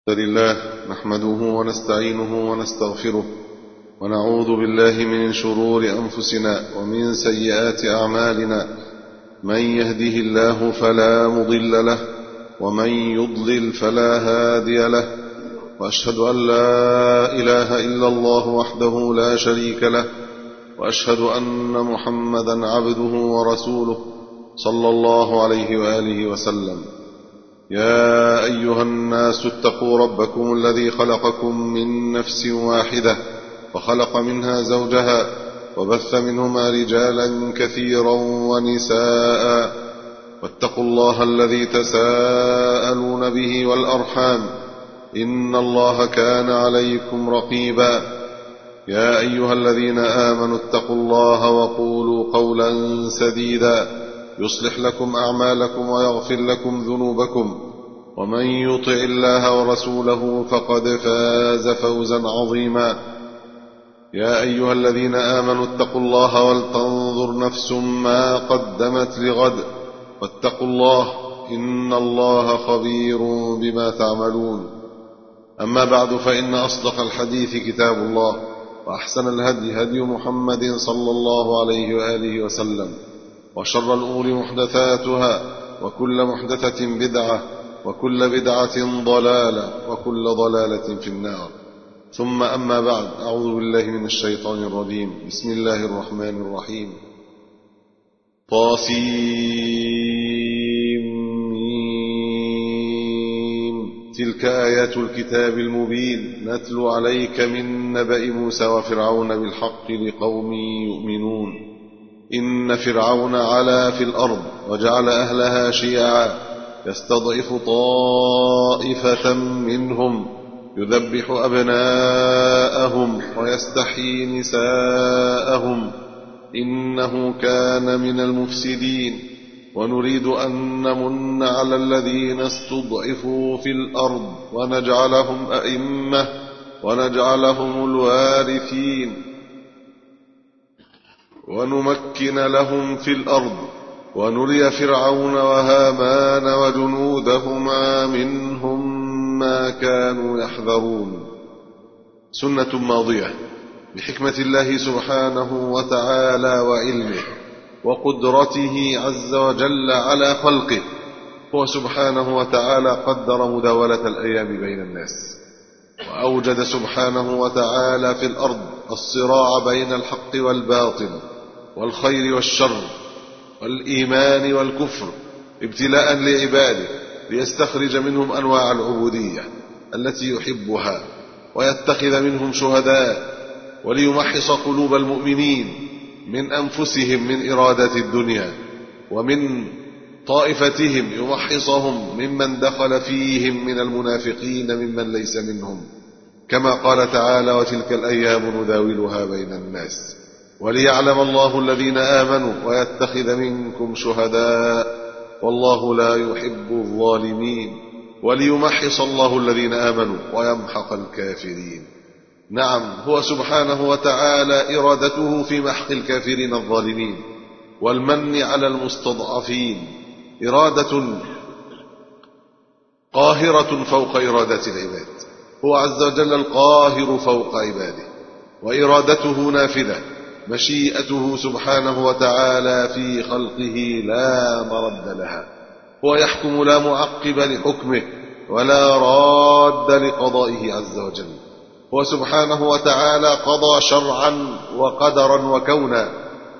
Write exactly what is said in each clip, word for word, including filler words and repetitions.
الحمد لله نحمده ونستعينه ونستغفره ونعوذ بالله من شرور أنفسنا ومن سيئات أعمالنا. من يهده الله فلا مضل له ومن يضلل فلا هادي له، وأشهد أن لا إله إلا الله وحده لا شريك له، وأشهد أن محمدا عبده ورسوله صلى الله عليه وآله وسلم. يا أيها الناس اتقوا ربكم الذي خلقكم من نفس واحدة وخلق منها زوجها وبث منهما رجالا كثيرا ونساء، واتقوا الله الذي تساءلون به والأرحام إن الله كان عليكم رقيبا. يا أيها الذين آمنوا اتقوا الله وقولوا قولا سديدا يصلح لكم أعمالكم ويغفر لكم ذنوبكم، ومن يطع الله ورسوله فقد فاز فوزا عظيما. يا أيها الذين آمنوا اتقوا الله ولتنظر نفس ما قدمت لغد، واتقوا الله إن الله خبير بما تعملون. أما بعد، فإن أصدق الحديث كتاب الله، وأحسن الهدي هدي محمد صلى الله عليه وآله وسلم، وشر الأمور محدثاتها، وكل محدثة بدعة، وكل بدعة ضلالة، وكل ضلالة في النار. ثم أما بعد، أعوذ بالله من الشيطان الرجيم. بسم الله الرحمن الرحيم. طاسيم. تلك آيات الكتاب المبين نتلو عليك من نبأ موسى وفرعون بالحق لقوم يؤمنون. إن فرعون علا في الأرض وجعل أهلها شيعا يستضعف طائفة منهم يذبح أبناءهم ويستحيي نساءهم إنه كان من المفسدين. ونريد أن نمن على الذين استضعفوا في الأرض ونجعلهم أئمة ونجعلهم الوارثين ونمكن لهم في الأرض ونري فرعون وهامان وجنودهما منهم ما كانوا يحذرون. سنة ماضية بحكمة الله سبحانه وتعالى وعلمه وقدرته عز وجل على خلقه. هو سبحانه وتعالى قدر مداولة الأيام بين الناس، وأوجد سبحانه وتعالى في الأرض الصراع بين الحق والباطل والخير والشر والإيمان والكفر ابتلاء لعباده، ليستخرج منهم أنواع العبودية التي يحبها، ويتخذ منهم شهداء، وليمحص قلوب المؤمنين من أنفسهم من إرادة الدنيا، ومن طائفتهم يمحصهم ممن دخل فيهم من المنافقين ممن ليس منهم، كما قال تعالى: وتلك الأيام نداولها بين الناس وليعلم الله الذين آمنوا ويتخذ منكم شهداء والله لا يحب الظالمين وليمحص الله الذين آمنوا ويمحق الكافرين. نعم، هو سبحانه وتعالى إرادته في محق الكافرين الظالمين والمن على المستضعفين إرادة قاهرة فوق إرادة العباد. هو عز وجل القاهر فوق عباده، وإرادته نافذة، مشيئته سبحانه وتعالى في خلقه لا مرد لها. هو يحكم لا معقب لحكمه ولا راد لقضائه عز وجل. هو سبحانه وتعالى قضى شرعا وقدرا وكونا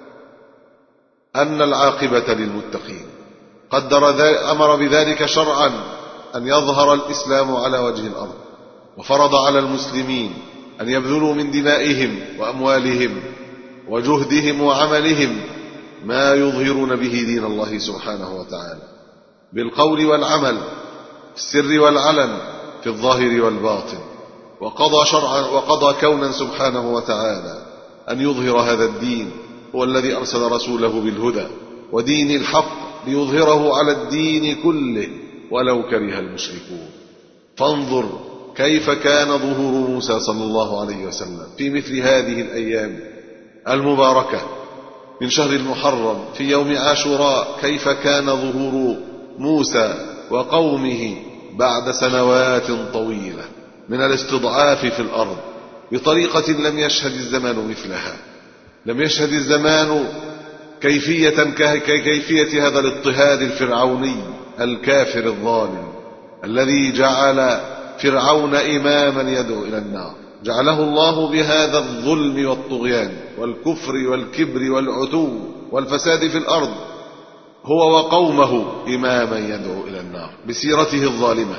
أن العاقبة للمتقين. قدر أمر بذلك شرعا أن يظهر الإسلام على وجه الأرض، وفرض على المسلمين أن يبذلوا من دمائهم وأموالهم وجهدهم وعملهم ما يظهرون به دين الله سبحانه وتعالى بالقول والعمل، في السر والعلن، في الظاهر والباطن. وقضى شرعا وقضى كونا سبحانه وتعالى أن يظهر هذا الدين. هو الذي أرسل رسوله بالهدى ودين الحق ليظهره على الدين كله ولو كره المشركون. فانظر كيف كان ظهور موسى صلى الله عليه وسلم في مثل هذه الأيام المباركة من شهر المحرم في يوم عاشوراء. كيف كان ظهور موسى وقومه بعد سنوات طويلة من الاستضعاف في الأرض بطريقة لم يشهد الزمان مثلها. لم يشهد الزمان كيفية كيفية هذا الاضطهاد الفرعوني الكافر الظالم الذي جعل فرعون إماما يدعو إلى النار. جعله الله بهذا الظلم والطغيان والكفر والكبر والعتو والفساد في الأرض هو وقومه إماما يدعو إلى النار بسيرته الظالمة،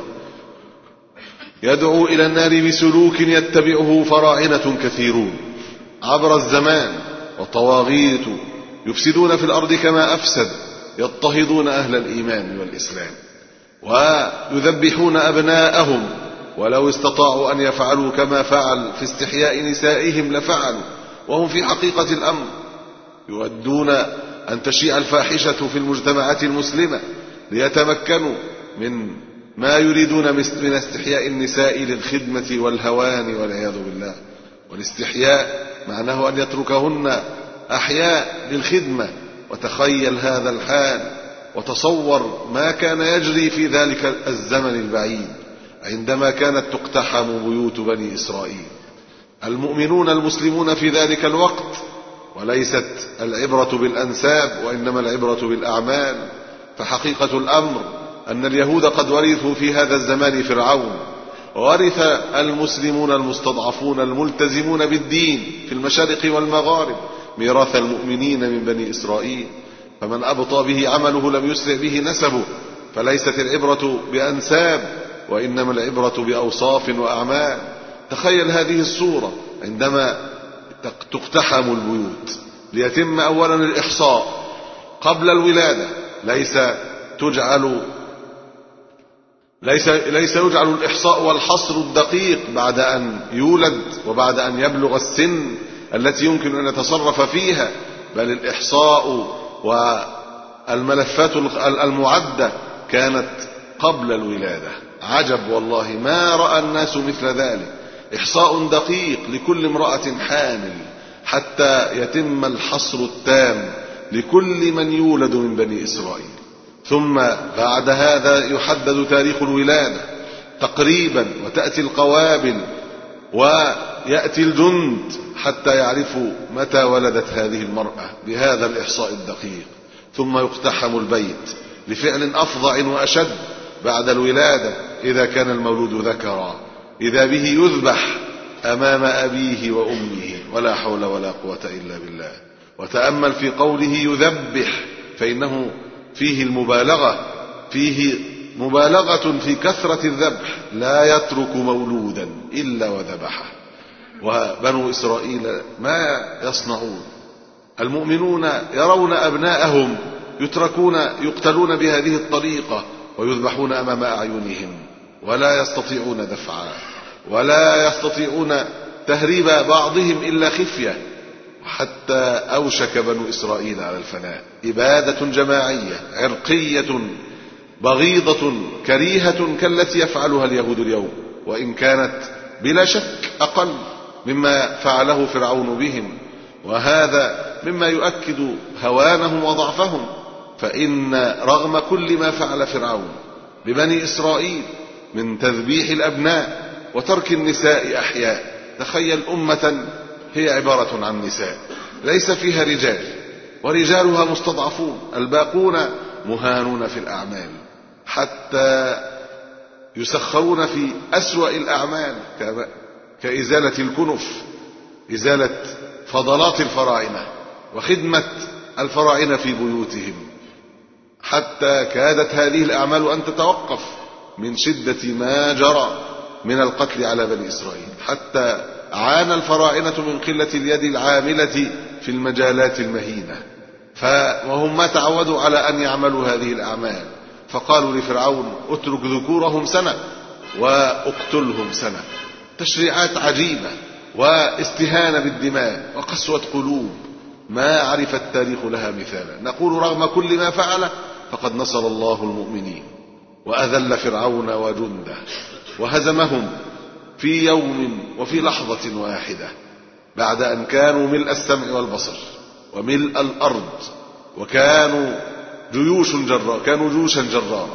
يدعو إلى النار بسلوك يتبعه فراعنة كثيرون عبر الزمان وطواغيت يفسدون في الأرض كما أفسد، يضطهدون أهل الإيمان والإسلام ويذبحون أبناءهم، ولو استطاعوا أن يفعلوا كما فعل في استحياء نسائهم لفعلوا، وهم في حقيقة الأمر يودون أن تشيع الفاحشة في المجتمعات المسلمة ليتمكنوا من ما يريدون من استحياء النساء للخدمة والهوان والعياذ بالله. والاستحياء معناه أن يتركهن أحياء للخدمة. وتخيل هذا الحال وتصور ما كان يجري في ذلك الزمن البعيد عندما كانت تقتحم بيوت بني إسرائيل. المؤمنون المسلمون في ذلك الوقت، وليست العبرة بالأنساب وإنما العبرة بالأعمال، فحقيقة الأمر أن اليهود قد ورثوا في هذا الزمان فرعون، وورث المسلمون المستضعفون الملتزمون بالدين في المشارق والمغارب ميراث المؤمنين من بني إسرائيل. فمن أبطأ به عمله لم يسرع به نسبه، فليست العبرة بأنساب وإنما العبرة بأوصاف وأعمال. تخيل هذه الصورة عندما تقتحم البيوت ليتم أولا الإحصاء قبل الولادة، ليس تجعل ليس ليس يجعل الإحصاء والحصر الدقيق بعد أن يولد وبعد أن يبلغ السن التي يمكن أن يتصرف فيها، بل الإحصاء والملفات المعدة كانت قبل الولادة. عجب والله، ما رأى الناس مثل ذلك. إحصاء دقيق لكل امرأة حامل حتى يتم الحصر التام لكل من يولد من بني إسرائيل. ثم بعد هذا يحدد تاريخ الولادة تقريبا، وتأتي القوابل ويأتي الجند حتى يعرفوا متى ولدت هذه المرأة بهذا الإحصاء الدقيق. ثم يقتحم البيت لفعل أفظع وأشد بعد الولادة إذا كان المولود ذكرا، إذا به يذبح أمام أبيه وأمه، ولا حول ولا قوة إلا بالله. وتأمل في قوله يذبح، فإنه فيه المبالغة، فيه مبالغة في كثرة الذبح، لا يترك مولودا إلا وذبحه. وبنو إسرائيل ما يصنعون؟ المؤمنون يرون أبناءهم يتركون يقتلون بهذه الطريقة ويذبحون أمام أعينهم، ولا يستطيعون دفعا ولا يستطيعون تهريب بعضهم إلا خفية. حتى أوشك بنو إسرائيل على الفناء. إبادة جماعية عرقية بغيضة كريهة كالتي يفعلها اليهود اليوم، وإن كانت بلا شك أقل مما فعله فرعون بهم. وهذا مما يؤكد هوانهم وضعفهم، فإن رغم كل ما فعل فرعون ببني إسرائيل من تذبيح الأبناء وترك النساء أحياء، تخيل أمة هي عبارة عن نساء ليس فيها رجال، ورجالها مستضعفون، الباقون مهانون في الأعمال، حتى يسخرون في أسوأ الأعمال كإزالة الكنف، إزالة فضلات الفراعنة وخدمة الفراعنة في بيوتهم، حتى كادت هذه الأعمال أن تتوقف من شدة ما جرى من القتل على بني إسرائيل. حتى عانى الفراعنة من قلة اليد العاملة في المجالات المهينة، وهم ما تعودوا على أن يعملوا هذه الأعمال، فقالوا لفرعون اترك ذكورهم سنة واقتلهم سنة. تشريعات عجيبة واستهانة بالدماء وقسوة قلوب ما عرف التاريخ لها مثالا. نقول رغم كل ما فعل فقد نصر الله المؤمنين وأذل فرعون وجنده وهزمهم في يوم وفي لحظة واحدة، بعد أن كانوا ملء السمع والبصر وملء الأرض، وكانوا جيوش جرارة كانوا جيوشا جرارة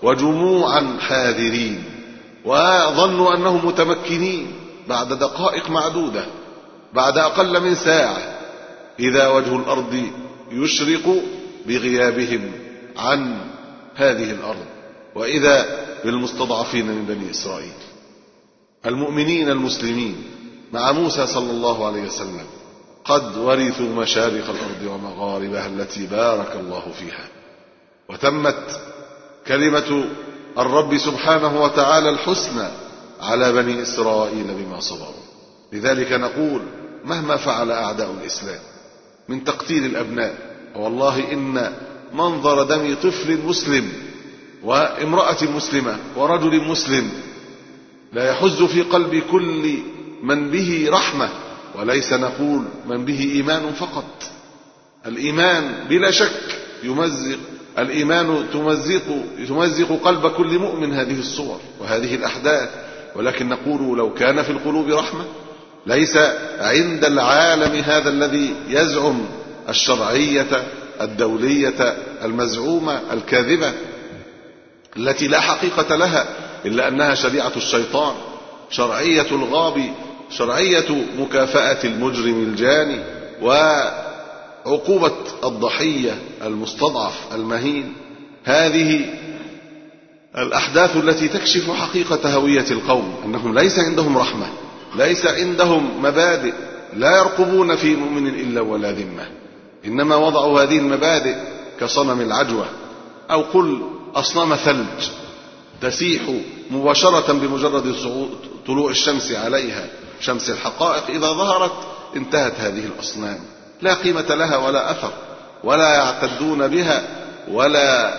وجموعا حاذرين، وظنوا أنهم متمكنين. بعد دقائق معدودة، بعد أقل من ساعة، إذا وجه الأرض يشرق بغيابهم عن هذه الأرض، وإذا بالمستضعفين من بني إسرائيل المؤمنين المسلمين مع موسى صلى الله عليه وسلم قد ورثوا مشارق الأرض ومغاربها التي بارك الله فيها، وتمت كلمة الرب سبحانه وتعالى الحسنى على بني إسرائيل بما صبروا. لذلك نقول مهما فعل أعداء الإسلام من تقتيل الأبناء، والله إن منظر دم طفل مسلم وامرأة مسلمة ورجل مسلم لا يحز في قلب كل من به رحمة، وليس نقول من به إيمان فقط. الإيمان بلا شك يمزق، الإيمان تمزق, تمزق قلب كل مؤمن هذه الصور وهذه الأحداث، ولكن نقول لو كان في القلوب رحمة ليس عند العالم هذا الذي يزعم الشرعية الدولية المزعومة الكاذبة التي لا حقيقة لها إلا أنها شريعة الشيطان، شرعية الغابي، شرعية مكافأة المجرم الجاني وعقوبة الضحية المستضعف المهين. هذه الأحداث التي تكشف حقيقة هوية القوم، أنهم ليس عندهم رحمة، ليس عندهم مبادئ، لا يرقبون في مؤمن إلا ولا ذمة، إنما وضعوا هذه المبادئ كصنم العجوة، أو قل أصنام ثلج تسيح مباشرة بمجرد طلوع الشمس عليها، شمس الحقائق إذا ظهرت انتهت هذه الأصنام، لا قيمة لها ولا أثر، ولا يعتدون بها ولا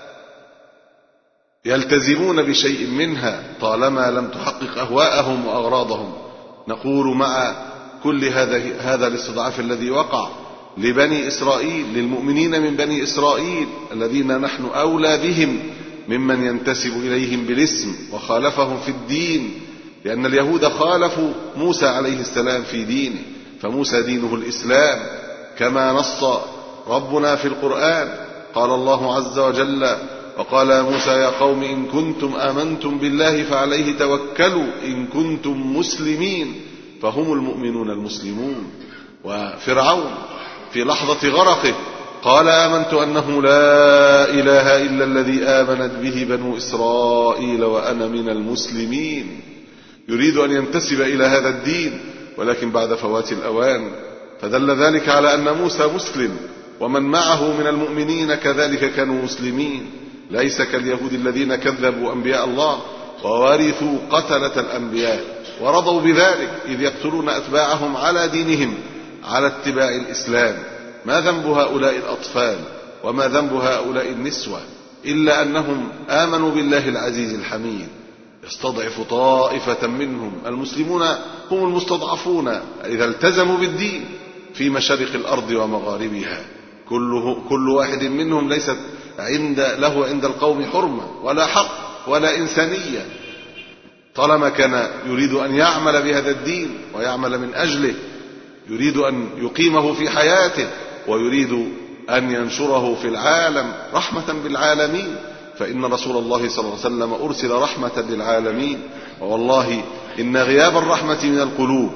يلتزمون بشيء منها طالما لم تحقق أهواءهم وأغراضهم. نقول مع كل هذا هذا الاستضعاف الذي وقع لبني إسرائيل، للمؤمنين من بني إسرائيل الذين نحن أولى بهم ممن ينتسب إليهم بالاسم وخالفهم في الدين، لأن اليهود خالفوا موسى عليه السلام في دينه، فموسى دينه الإسلام كما نص ربنا في القرآن. قال الله عز وجل: وقال موسى يا قوم إن كنتم آمنتم بالله فعليه توكلوا إن كنتم مسلمين، فهم المؤمنون المسلمون. وفرعون في لحظة غرقه قال آمنت أنه لا إله إلا الذي آمنت به بنو إسرائيل وأنا من المسلمين، يريد أن ينتسب إلى هذا الدين، ولكن بعد فوات الأوان. فدل ذلك على أن موسى مسلم ومن معه من المؤمنين كذلك كانوا مسلمين، ليس كاليهود الذين كذبوا أنبياء الله وورثوا قتلة الأنبياء ورضوا بذلك إذ يقتلون أتباعهم على دينهم على اتباع الإسلام. ما ذنب هؤلاء الأطفال وما ذنب هؤلاء النسوة إلا أنهم آمنوا بالله العزيز الحميد. يستضعف طائفة منهم، المسلمون هم المستضعفون إذا التزموا بالدين في مشارق الأرض ومغاربها. كله كل واحد منهم ليست عند له عند القوم حرمة ولا حق ولا إنسانية، طالما كان يريد أن يعمل بهذا الدين ويعمل من أجله، يريد أن يقيمه في حياته ويريد أن ينشره في العالم رحمة بالعالمين. فإن رسول الله صلى الله عليه وسلم أرسل رحمة للعالمين، والله إن غياب الرحمة من القلوب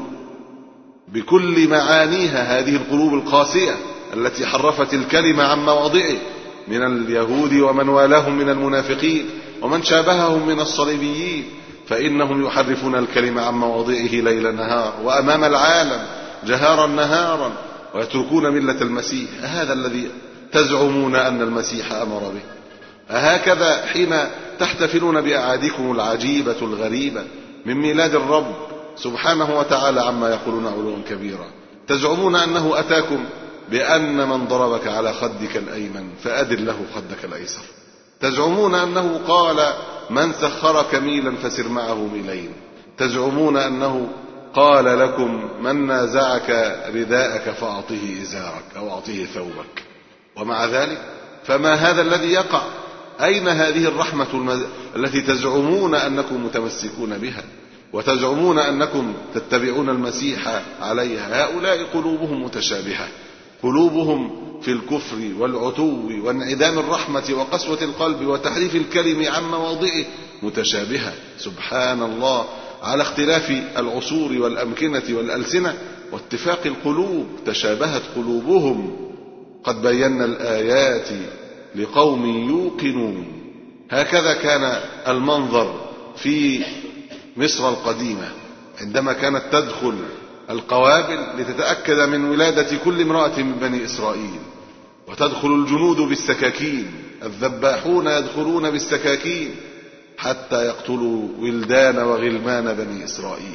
بكل معانيها، هذه القلوب القاسية التي حرفت الكلمة عن مواضعه من اليهود ومن والاهم من المنافقين ومن شابههم من الصليبيين، فإنهم يحرفون الكلمة عن مواضعه ليل نهار وأمام العالم جهارا نهارا، ويتركون ملة المسيح. هذا الذي تزعمون أن المسيح أمر به. أهكذا حين تحتفلون بأعادكم العجيبة الغريبة من ميلاد الرب سبحانه وتعالى عما يقولون علوا كبيرا، تزعمون أنه أتاكم بأن من ضربك على خدك الأيمن فأدر له خدك الأيسر، تزعمون أنه قال من سخرك ميلا فسر معه ميلين، تزعمون أنه قال لكم من نازعك رداءك فأعطيه إزارك أو أعطيه ثوبك. ومع ذلك فما هذا الذي يقع؟ أين هذه الرحمة المز... التي تزعمون أنكم متمسكون بها وتزعمون أنكم تتبعون المسيح عليها؟ هؤلاء قلوبهم متشابهة، قلوبهم في الكفر والعتو وانعدام الرحمة وقسوة القلب وتحريف الكلم عن مواضعه متشابهة سبحان الله، على اختلاف العصور والأمكنة والألسنة واتفاق القلوب تشابهت قلوبهم. قد بينا الآيات لقوم يوقنون. هكذا كان المنظر في مصر القديمة عندما كانت تدخل القوابل لتتأكد من ولادة كل امرأة من بني إسرائيل، وتدخل الجنود بالسكاكين، الذباحون يدخلون بالسكاكين حتى يقتلوا ولدان وغلمان بني إسرائيل،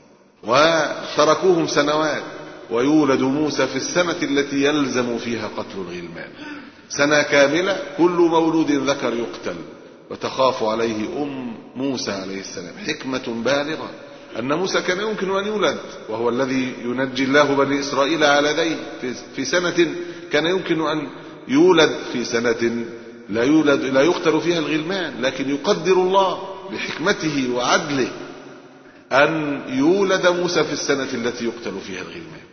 وتركوهم سنوات، ويولد موسى في السنة التي يلزم فيها قتل الغلمان، سنة كاملة كل مولود ذكر يقتل، وتخاف عليه أم موسى عليه السلام. حكمة بالغة أن موسى كان يمكن أن يولد، وهو الذي ينجي الله بني إسرائيل على يديه في سنة كان يمكن أن يولد في سنة لا يولد لا يقتل فيها الغلمان، لكن يقدر الله بحكمته وعدله أن يولد موسى في السنة التي يقتل فيها الغلمان،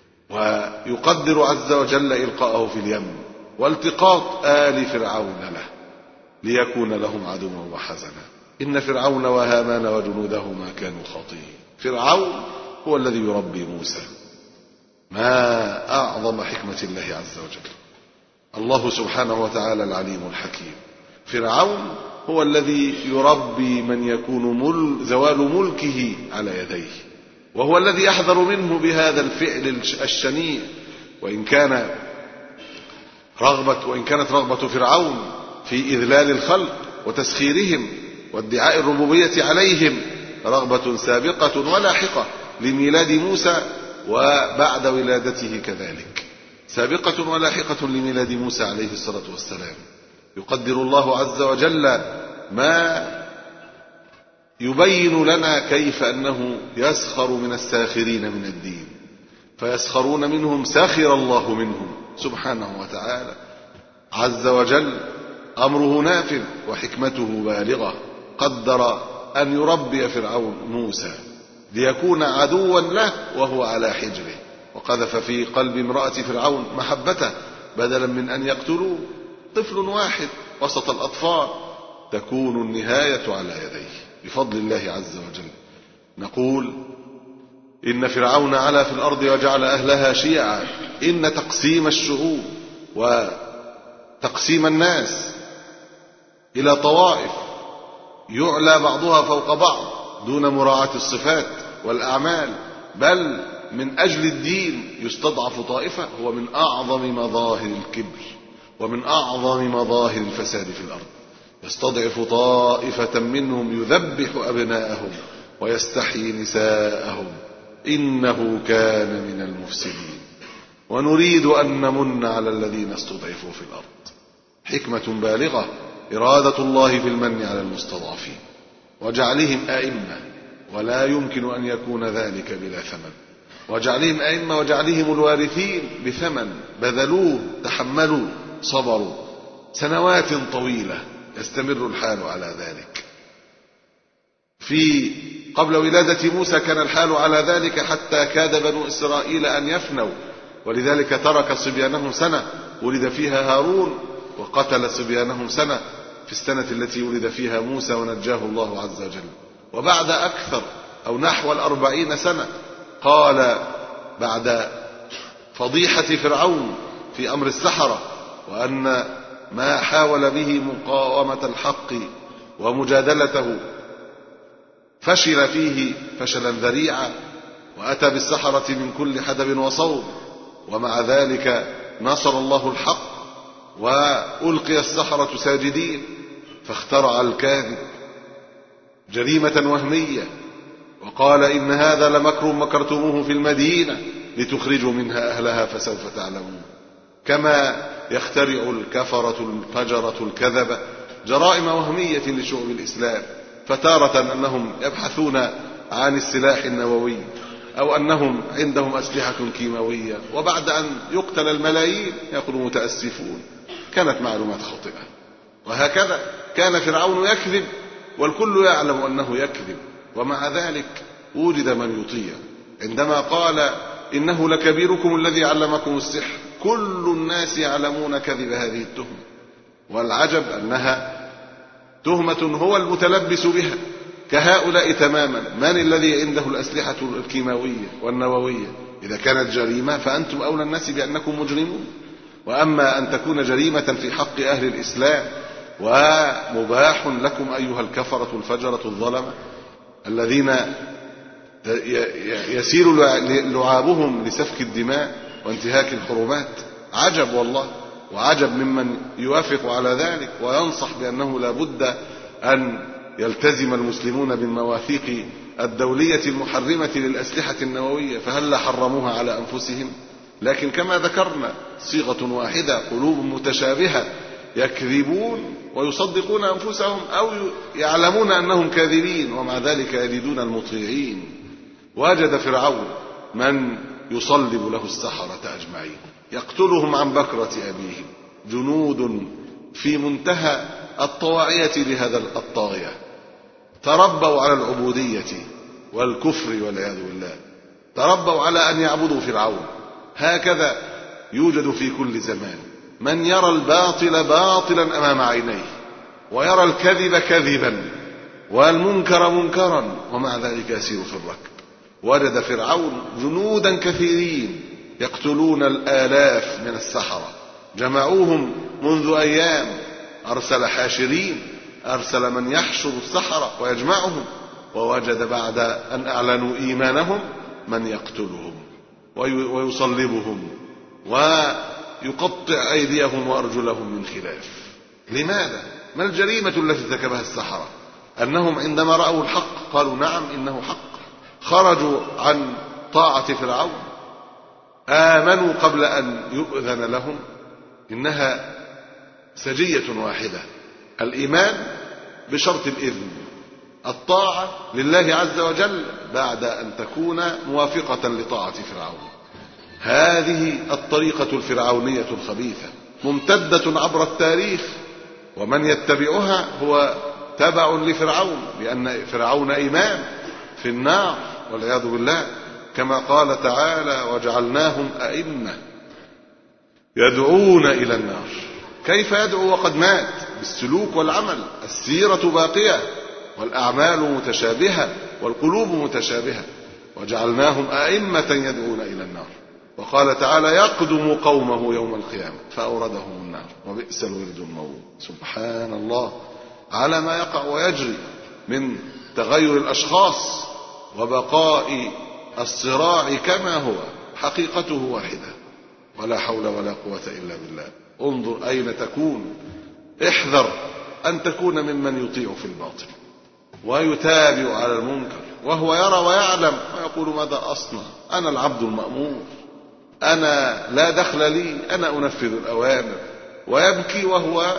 ويقدر عز وجل إلقاءه في اليم والتقاط آل فرعون له ليكون لهم عدوا وحزنا. إن فرعون وهامان وجنودهما كانوا خاطئين. فرعون هو الذي يربي موسى. ما أعظم حكمة الله عز وجل. الله سبحانه وتعالى العليم الحكيم. فرعون هو الذي يربي من يكون مل زوال ملكه على يديه، وهو الذي يحذر منه بهذا الفعل الشنيع. وإن كان رغبة وإن كانت رغبة فرعون في إذلال الخلق وتسخيرهم وادعاء الربوبية عليهم رغبة سابقة ولاحقة لميلاد موسى، وبعد ولادته كذلك سابقة ولاحقة لميلاد موسى عليه الصلاة والسلام. يقدر الله عز وجل ما يبين لنا كيف أنه يسخر من الساخرين من الدين، فيسخرون منهم سخر الله منهم سبحانه وتعالى. عز وجل أمره نافذ وحكمته بالغة. قدر أن يربي فرعون موسى ليكون عدوا له وهو على حجره، وقذف في قلب امرأة فرعون محبته بدلا من أن يقتلوه. طفل واحد وسط الأطفال تكون النهاية على يديه بفضل الله عز وجل. نقول إن فرعون علا في الأرض وجعل أهلها شيعا. إن تقسيم الشعوب وتقسيم الناس إلى طوائف يعلى بعضها فوق بعض دون مراعاة الصفات والأعمال، بل من أجل الدين يستضعف طائفة، هو من أعظم مظاهر الكبر ومن أعظم مظاهر الفساد في الأرض. يستضعف طائفة منهم يذبح أبناءهم ويستحيي نساءهم إنه كان من المفسدين. ونريد أن نمن على الذين استضعفوا في الأرض. حكمة بالغة إرادة الله في المن على المستضعفين وجعلهم أئمة، ولا يمكن أن يكون ذلك بلا ثمن. وجعلهم أئمة وجعلهم الوارثين بثمن، بذلوه، تحملوا، صبروا سنوات طويلة يستمر الحال على ذلك. في قبل ولادة موسى كان الحال على ذلك حتى كاد بنو إسرائيل أن يفنوا، ولذلك ترك صبيانهم سنة ولد فيها هارون، وقتل صبيانهم سنة في السنة التي ولد فيها موسى ونجاه الله عز وجل. وبعد أكثر أو نحو الأربعين سنة قال بعد فضيحة فرعون في أمر السحرة، وأن ما حاول به مقاومة الحق ومجادلته فشل فيه فشلا ذريعا، وأتى بالسحرة من كل حدب وصوب، ومع ذلك نصر الله الحق وألقي السحرة ساجدين، فاخترع الكاذب جريمة وهمية وقال إن هذا لمكر مكرتموه في المدينة لتخرجوا منها أهلها فسوف تعلمون. كما يخترع الكفرة الفجرة الكذبة جرائم وهمية لشعوب الإسلام، فتارة أنهم يبحثون عن السلاح النووي أو أنهم عندهم أسلحة كيماوية، وبعد أن يقتل الملايين يقولون متأسفون، كانت معلومات خاطئة. وهكذا كان فرعون يكذب والكل يعلم أنه يكذب، ومع ذلك وجد من يطيع. عندما قال إنه لكبيركم الذي علمكم السحر، كل الناس يعلمون كذب هذه التهمة، والعجب أنها تهمة هو المتلبس بها كهؤلاء تماما. من الذي عنده الأسلحة الكيماوية والنووية؟ إذا كانت جريمة فأنتم أولى الناس بأنكم مجرمون. وأما أن تكون جريمة في حق أهل الإسلام ومباح لكم أيها الكفرة الفجرة الظلمة الذين يسير لعابهم لسفك الدماء وانتهاك الحرمات، عجب والله، وعجب ممن يوافق على ذلك وينصح بأنه لا بد أن يلتزم المسلمون بالمواثيق الدولية المحرمة للأسلحة النووية، فهل حرموها على أنفسهم؟ لكن كما ذكرنا صيغة واحدة، قلوب متشابهة، يكذبون ويصدقون أنفسهم أو يعلمون أنهم كاذبين ومع ذلك يجدون المطيعين. وجد فرعون من يصلب له السحرة أجمعين، يقتلهم عن بكرة أبيهم، جنود في منتهى الطواعية لهذا الطاغية، تربوا على العبودية والكفر والعياذ بالله، تربوا على أن يعبدوا فرعون. هكذا يوجد في كل زمان من يرى الباطل باطلا أمام عينيه ويرى الكذب كذبا والمنكر منكرا ومع ذلك يسير في الركب. وجد فرعون جنودا كثيرين يقتلون الآلاف من السحرة، جمعوهم منذ أيام، أرسل حاشرين، أرسل من يحشر السحرة ويجمعهم، ووجد بعد أن أعلنوا إيمانهم من يقتلهم ويصلبهم ويقطع أيديهم وأرجلهم من خلاف. لماذا؟ ما الجريمة التي ارتكبها السحرة؟ أنهم عندما رأوا الحق قالوا نعم إنه حق، خرجوا عن طاعة فرعون، آمنوا قبل أن يؤذن لهم. إنها سجية واحدة، الإيمان بشرط الإذن، الطاعة لله عز وجل بعد أن تكون موافقة لطاعة فرعون. هذه الطريقة الفرعونية الخبيثة ممتدة عبر التاريخ، ومن يتبعها هو تبع لفرعون، لأن فرعون إمام في النار والعياذ بالله، كما قال تعالى وجعلناهم أئمة يدعون إلى النار. كيف يدعو وقد مات؟ بالسلوك والعمل، السيرة باقية والأعمال متشابهة والقلوب متشابهة. وجعلناهم أئمة يدعون إلى النار. وقال تعالى يقدم قومه يوم القيامة فأوردهم النار وبئس الورد المورود. سبحان الله على ما يقع ويجري من تغير الأشخاص وبقاء الصراع كما هو، حقيقته واحدة، ولا حول ولا قوة إلا بالله. انظر أين تكون، احذر أن تكون ممن يطيع في الباطل ويتابع على المنكر وهو يرى ويعلم ويقول ماذا أصنع، أنا العبد المأمور، أنا لا دخل لي، أنا أنفذ الأوامر، ويبكي وهو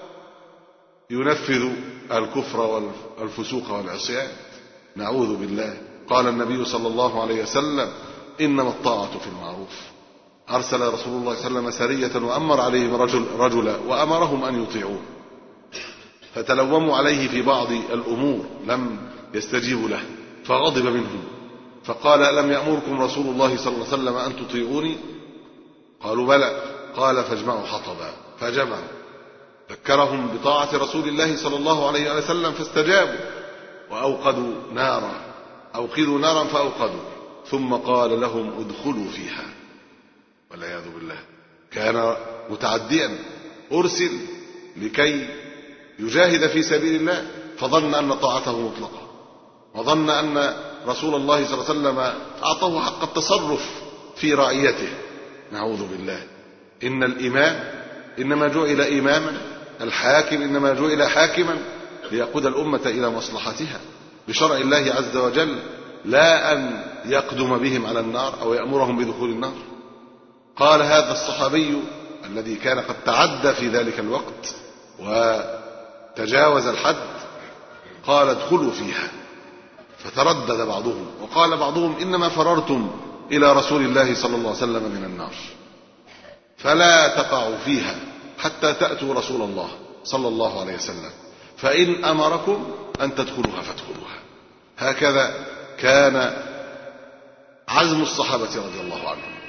ينفذ الكفر والفسوق والعصيان. نعوذ بالله. قال النبي صلى الله عليه وسلم إنما الطاعة في المعروف. أرسل رسول الله صلى الله عليه وسلم سرية وأمر عليهم رجل رجلا وأمرهم أن يطيعوه، فتلوموا عليه في بعض الأمور لم يستجيبوا له فغضب منهم، فقال ألم يأمركم رسول الله صلى الله عليه وسلم أن تطيعوني؟ قالوا بلى. قال فاجمعوا حطبا، فجمعوا، ذكرهم بطاعة رسول الله صلى الله عليه وسلم فاستجابوا، وأوقدوا نارا، أوقدوا نارا فأوقدوا، ثم قال لهم ادخلوا فيها والعياذ بالله. كان متعديا، أرسل لكي يجاهد في سبيل الله، فظن أن طاعته مطلقة، وظن أن رسول الله صلى الله عليه وسلم أعطاه حق التصرف في رعيته. نعوذ بالله. إن الإمام إنما جعل إماما، الحاكم إنما جعل حاكما ليقود الأمة إلى مصلحتها بشرع الله عز وجل، لا أن يقدم بهم على النار أو يأمرهم بدخول النار. قال هذا الصحابي الذي كان قد تعدى في ذلك الوقت وتجاوز الحد، قال ادخلوا فيها، فتردد بعضهم وقال بعضهم إنما فررتم إلى رسول الله صلى الله عليه وسلم من النار، فلا تقعوا فيها حتى تأتوا رسول الله صلى الله عليه وسلم، فإن أمركم أن تدخلوها فادخلوها. هكذا كان عزم الصحابة رضي الله عنهم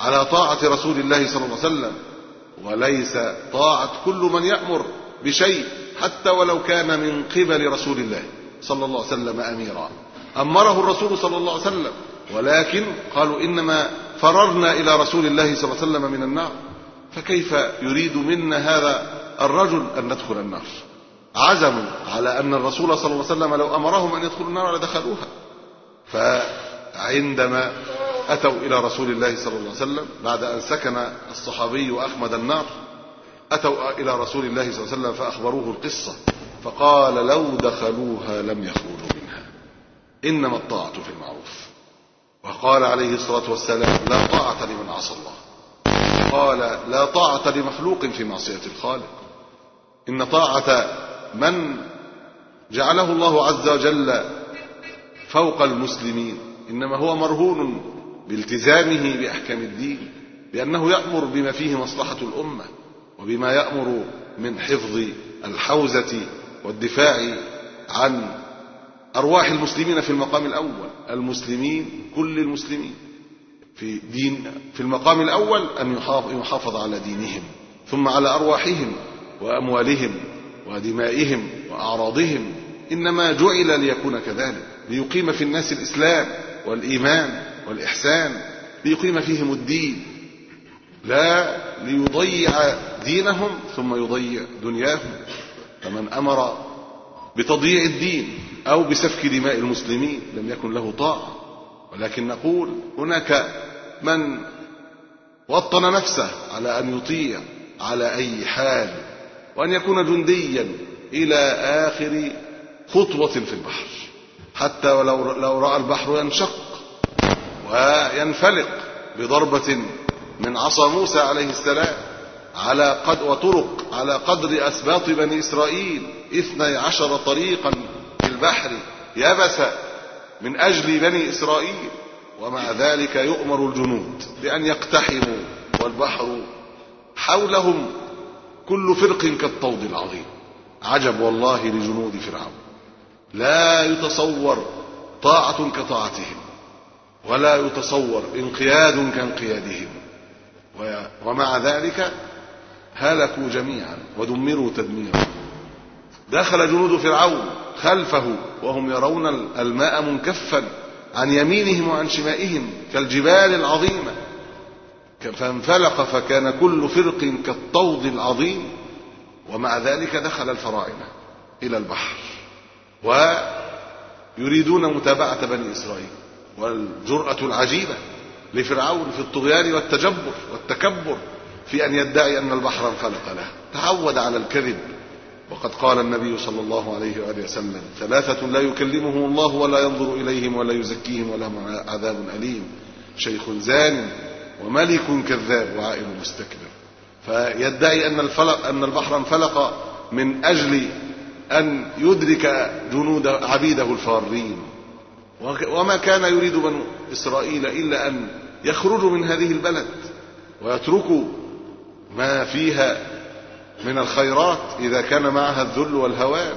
على طاعة رسول الله صلى الله عليه وسلم، وليس طاعة كل من يأمر بشيء حتى ولو كان من قبل رسول الله صلى الله عليه وسلم أميرا. أمره الرسول صلى الله عليه وسلم، ولكن قالوا إنما فررنا إلى رسول الله صلى الله عليه وسلم من النار، فكيف يريد منا هذا الرجل أن ندخل النار؟ عزموا على أن الرسول صلى الله عليه وسلم لو أمرهم أن يدخلوا النار لدخلوها. فعندما أتوا إلى رسول الله صلى الله عليه وسلم بعد أن سكن الصحابي وأخمد النار، أتوا إلى رسول الله صلى الله عليه وسلم فأخبروه القصة، فقال لو دخلوها لم يخرجوا منها، إنما الطاعة في المعروف. وقال عليه الصلاة والسلام لا طاعة لمن عصى الله، قال لا طاعة لمخلوق في معصية الخالق، إن طاعة من جعله الله عز وجل فوق المسلمين إنما هو مرهون بالتزامه بأحكام الدين، لأنه يأمر بما فيه مصلحة الأمة، وبما يأمر من حفظ الحوزة والدفاع عن أرواح المسلمين في المقام الأول. المسلمين كل المسلمين في دين في المقام الأول أن يحافظ على دينهم، ثم على أرواحهم وأموالهم ودمائهم وأعراضهم، إنما جعل ليكون كذلك، ليقيم في الناس الإسلام والإيمان والإحسان، ليقيم فيهم الدين، لا ليضيع دينهم ثم يضيع دنياهم. فمن أمر بتضييع الدين أو بسفك دماء المسلمين لم يكن له طاعة. ولكن نقول هناك من وطن نفسه على أن يطيع على أي حال، وأن يكون جنديا إلى آخر خطوة في البحر، حتى ولو لو رأى البحر ينشق وينفلق بضربة من عصا موسى عليه السلام على قد وطرق على قدر أسباط بني إسرائيل اثني عشر طريقا في البحر يبس من أجل بني إسرائيل، ومع ذلك يؤمر الجنود بأن يقتحموا والبحر حولهم كل فرق كالطود العظيم. عجب والله لجنود فرعون، لا يتصور طاعة كطاعتهم، ولا يتصور انقياد كانقيادهم، ومع ذلك هلكوا جميعا ودمروا تدميرا. دخل جنود فرعون خلفه وهم يرون الماء منكفا عن يمينهم وعن شمائهم كالجبال العظيمة، فانفلق فكان كل فرق كالطود العظيم. ومع ذلك دخل الفراعنة إلى البحر ويريدون متابعة بني إسرائيل. والجرأة العجيبة لفرعون في الطغيان والتجبر والتكبر في أن يدعي أن البحر انفلق له، تعود على الكذب. وقد قال النبي صلى الله عليه وآله وسلم ثلاثة لا يكلمهم الله ولا ينظر إليهم ولا يزكيهم ولهم عذاب أليم: شيخ زان وملك كذاب وعائل مستكبر. فيدعي أن الفلق أن البحر انفلق من أجل أن يدرك جنود عبيده الفارين، وما كان يريد بنو إسرائيل إلا أن يخرجوا من هذه البلد ويتركوا ما فيها من الخيرات إذا كان معها الذل والهوان.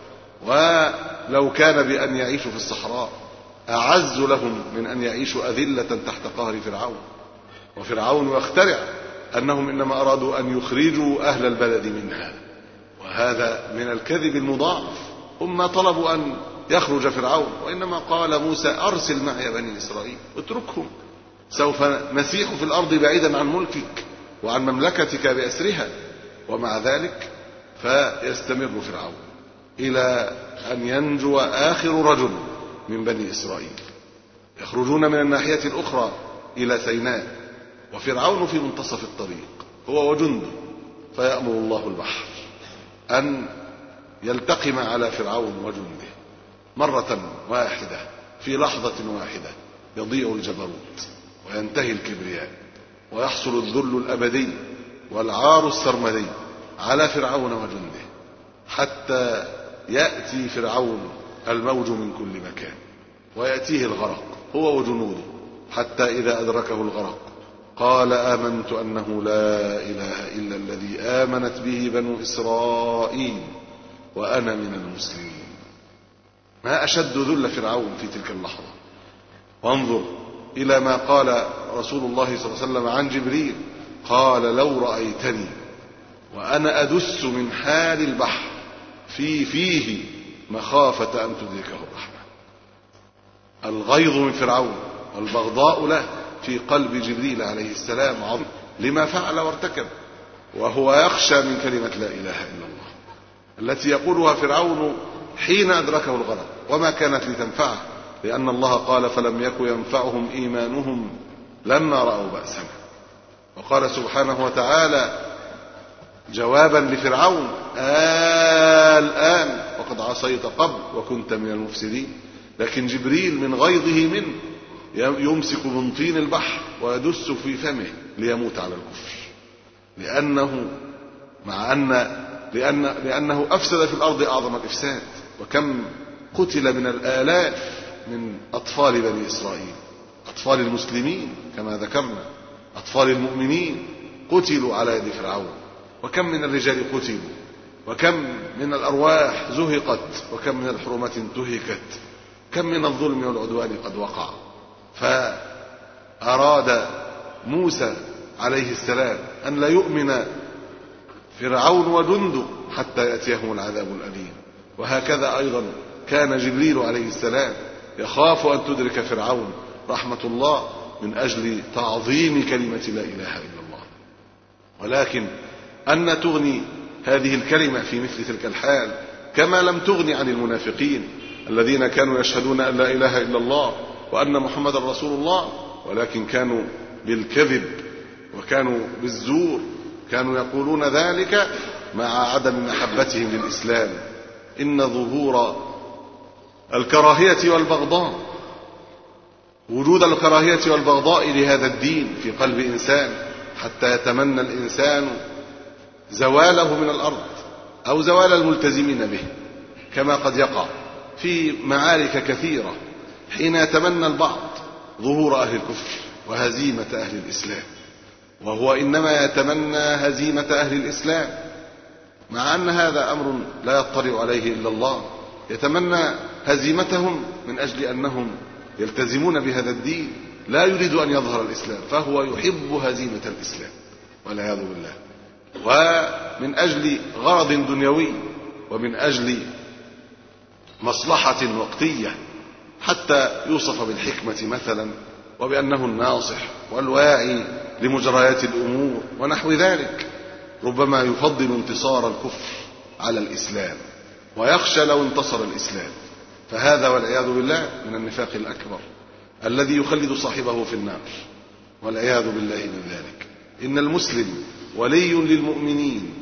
ولو كان بأن يعيشوا في الصحراء أعز لهم من أن يعيشوا أذلة تحت قهر فرعون. وفرعون يخترع أنهم إنما أرادوا أن يخرجوا أهل البلد منها، وهذا من الكذب المضاعف. هم ما طلبوا أن يخرج فرعون، وإنما قال موسى أرسل معي بني إسرائيل، اتركهم، سوف نسيح في الأرض بعيدا عن ملكك وعن مملكتك بأسرها. ومع ذلك فيستمر فرعون إلى أن ينجو آخر رجل من بني إسرائيل. يخرجون من الناحية الأخرى إلى سيناء، وفرعون في منتصف الطريق هو وجنده، فيأمر الله البحر أن يلتقم على فرعون وجنده مرة واحدة، في لحظة واحدة يضيع الجبروت وينتهي الكبرياء ويحصل الذل الأبدي والعار السرمدي على فرعون وجنده، حتى يأتي فرعون الموج من كل مكان ويأتيه الغرق هو وجنوده، حتى إذا أدركه الغرق قال آمنت أنه لا إله إلا الذي آمنت به بنو إسرائيل وأنا من المسلمين. ما أشد ذل فرعون في تلك اللحظة. وانظر إلى ما قال رسول الله صلى الله عليه وسلم عن جبريل، قال: لو رأيتني وأنا أدس من حال البحر في فيه مخافة أن تدركه الرحمة. الغيظ من فرعون والبغضاء له في قلب جبريل عليه السلام عظيم لما فعل وارتكب، وهو يخشى من كلمة لا إله إلا الله التي يقولها فرعون حين أدركه الغرق، وما كانت لتنفعه، لأن الله قال: فلم يك ينفعهم إيمانهم لما رأوا بأسنا. وقال سبحانه وتعالى جوابا لفرعون: الآن وقد عصيت قبل وكنت من المفسدين. لكن جبريل من غيظه منه يمسك من طين البحر ويدس في فمه ليموت على الكفر، لأنه مع أن لأن لأنه أفسد في الأرض أعظم الإفساد. وكم قتل من الآلاف من أطفال بني إسرائيل، أطفال المسلمين كما ذكرنا، أطفال المؤمنين قتلوا على يد فرعون، وكم من الرجال قتلوا، وكم من الأرواح زهقت، وكم من الحرمات انتهكت، كم من الظلم والعدوان قد وقع. فأراد موسى عليه السلام أن لا يؤمن فرعون وجنده حتى يأتيهم العذاب الأليم. وهكذا أيضا كان جبريل عليه السلام يخاف أن تدرك فرعون رحمة الله من أجل تعظيم كلمة لا إله إلا الله. ولكن أن تغني هذه الكلمة في مثل تلك الحال كما لم تغني عن المنافقين الذين كانوا يشهدون أن لا إله إلا الله وأن محمد رسول الله، ولكن كانوا بالكذب وكانوا بالزور، كانوا يقولون ذلك مع عدم محبتهم للإسلام. إن ظهور الكراهية والبغضاء، وجود الكراهية والبغضاء لهذا الدين في قلب إنسان حتى يتمنى الإنسان زواله من الأرض أو زوال الملتزمين به، كما قد يقع في معارك كثيرة حين يتمنى البعض ظهور أهل الكفر وهزيمة أهل الإسلام، وهو إنما يتمنى هزيمة أهل الإسلام، مع أن هذا أمر لا يطلع عليه إلا الله. يتمنى هزيمتهم من أجل أنهم يلتزمون بهذا الدين، لا يريد أن يظهر الإسلام، فهو يحب هزيمة الإسلام والعياذ بالله، ومن أجل غرض دنيوي ومن أجل مصلحة وقتية، حتى يوصف بالحكمة مثلا وبأنه الناصح والواعي لمجريات الأمور ونحو ذلك. ربما يفضل انتصار الكفر على الإسلام ويخشى لو انتصر الإسلام، فهذا والعياذ بالله من النفاق الأكبر الذي يخلد صاحبه في النار والعياذ بالله من ذلك. إن المسلم ولي للمؤمنين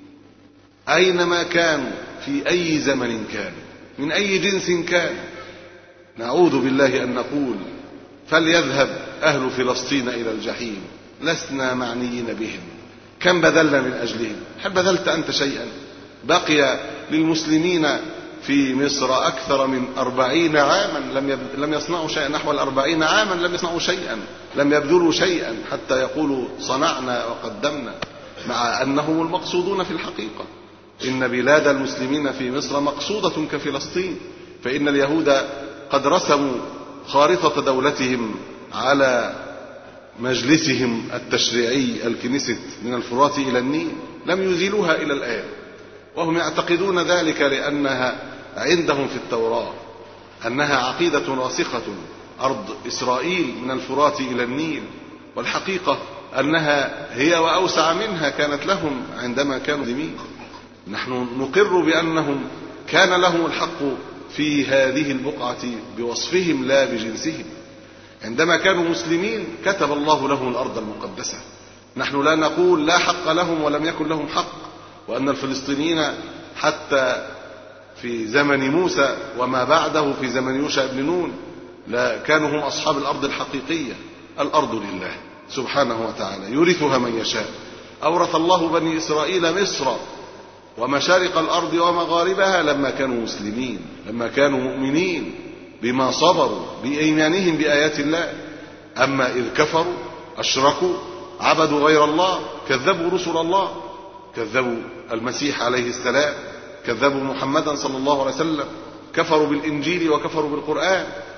أينما كانوا في أي زمن كانوا من أي جنس كان. نعوذ بالله أن نقول فليذهب أهل فلسطين إلى الجحيم، لسنا معنيين بهم، كم بذلنا من أجلهم؟ هل بذلت أنت شيئا؟ بقي للمسلمين في مصر أكثر من أربعين عاما لم لم يصنعوا شيئا، نحو الأربعين عاما لم يصنعوا شيئا، لم يبذلوا شيئا حتى يقولوا صنعنا وقدمنا، مع أنهم المقصودون في الحقيقة. إن بلاد المسلمين في مصر مقصودة كفلسطين، فإن اليهود قد رسموا خارطة دولتهم على مجلسهم التشريعي الكنيست من الفرات إلى النيل، لم يزيلوها إلى الآن، وهم يعتقدون ذلك لأنها عندهم في التوراة أنها عقيدة راسخة، أرض إسرائيل من الفرات إلى النيل، والحقيقة أنها هي وأوسع منها كانت لهم عندما كانوا مسلمين. نحن نقر بأنهم كان لهم الحق في هذه البقعة بوصفهم لا بجنسهم. عندما كانوا مسلمين كتب الله لهم الأرض المقدسة. نحن لا نقول لا حق لهم ولم يكن لهم حق، وأن الفلسطينيين حتى في زمن موسى وما بعده في زمن يوشع بن نون لا كانوا هم أصحاب الأرض الحقيقية. الأرض لله سبحانه وتعالى يورثها من يشاء. أورث الله بني إسرائيل مصر ومشارق الأرض ومغاربها لما كانوا مسلمين، لما كانوا مؤمنين بما صبروا بإيمانهم بآيات الله. أما إذ كفروا أشركوا عبدوا غير الله، كذبوا رسل الله، كذبوا المسيح عليه السلام، كذبوا محمدا صلى الله عليه وسلم، كفروا بالإنجيل وكفروا بالقرآن،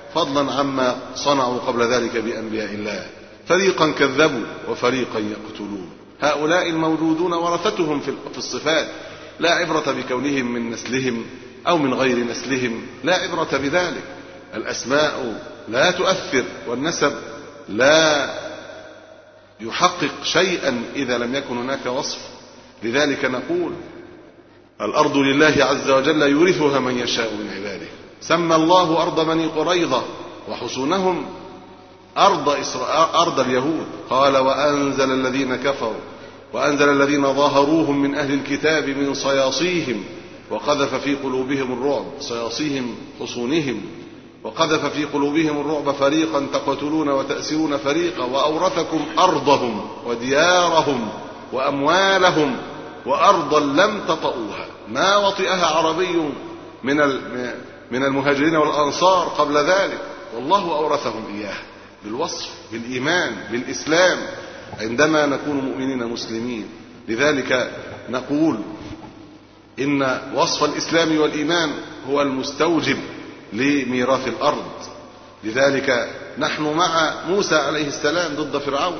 فضلا عما صنعوا قبل ذلك بأنبياء الله. فريقا كذبوا وفريقا يقتلون. هؤلاء الموجودون ورثتهم في الصفات، لا عبرة بكونهم من نسلهم أو من غير نسلهم، لا عبرة بذلك. الأسماء لا تؤثر والنسب لا يحقق شيئا إذا لم يكن هناك وصف. لذلك نقول الأرض لله عز وجل يورثها من يشاء من عباده. سمى الله أرض بني قريظة وحصونهم أرض, أرض اليهود. قال وأنزل الذين كفروا وأنزل الذين ظاهروهم من أهل الكتاب من صياصيهم وقذف في قلوبهم الرعب. صياصيهم حصونهم. وقذف في قلوبهم الرعب فريقا تقتلون وتأسرون فريقا وأورثكم أرضهم وديارهم وأموالهم وأرضا لم تطئوها ما وطئها عربي من من المهاجرين والأنصار قبل ذلك، والله أورثهم إياها بالوصف بالإيمان بالإسلام عندما نكون مؤمنين مسلمين. لذلك نقول إن وصف الإسلام والإيمان هو المستوجب لميراث الأرض. لذلك نحن مع موسى عليه السلام ضد فرعون،